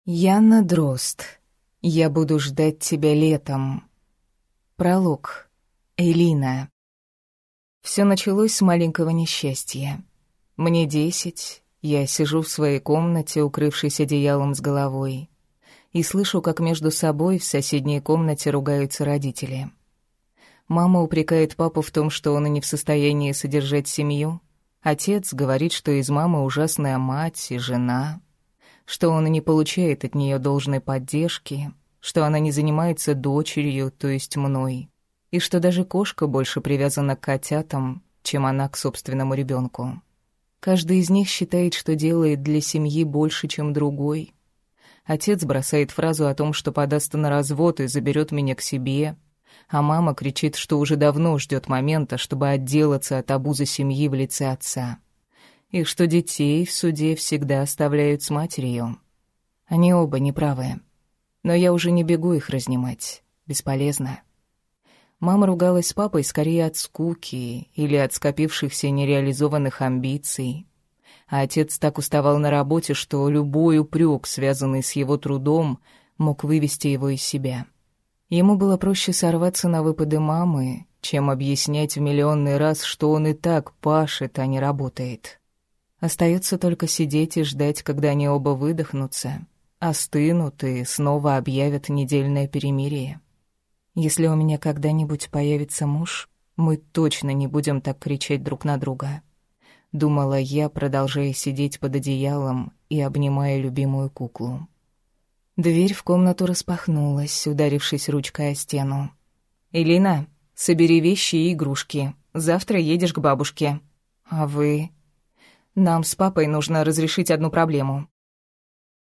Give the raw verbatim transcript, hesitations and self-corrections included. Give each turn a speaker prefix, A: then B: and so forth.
A: Яна Дрозд. Я буду ждать тебя летом. Пролог. Элина. Все началось с маленького несчастья. Мне десять, я сижу в своей комнате, укрывшись одеялом с головой, и слышу, как между собой в соседней комнате ругаются родители. Мама упрекает папу в том, что он и не в состоянии содержать семью. Отец говорит, что из мамы ужасная мать и жена, что он и не получает от нее должной поддержки, что она не занимается дочерью, то есть мной, и что даже кошка больше привязана к котятам, чем она к собственному ребенку. Каждый из них считает, что делает для семьи больше, чем другой. Отец бросает фразу о том, что подаст на развод и заберет меня к себе, а мама кричит, что уже давно ждет момента, чтобы отделаться от обузы семьи в лице отца, и что детей в суде всегда оставляют с матерью. Они оба неправы, но я уже не бегу их разнимать, бесполезно. Мама ругалась с папой скорее от скуки или от скопившихся нереализованных амбиций, а отец так уставал на работе, что любой упрек, связанный с его трудом, мог вывести его из себя. Ему было проще сорваться на выпады мамы, чем объяснять в миллионный раз, что он и так пашет, а не работает. Остается только сидеть и ждать, когда они оба выдохнутся, остынут и снова объявят недельное перемирие. Если у меня когда-нибудь появится муж, мы точно не будем так кричать друг на друга. Думала я, продолжая сидеть под одеялом и обнимая любимую куклу. Дверь в комнату распахнулась, ударившись ручкой о стену. «Элина, собери вещи и игрушки. Завтра едешь к бабушке. А вы...» «Нам с папой нужно разрешить одну проблему.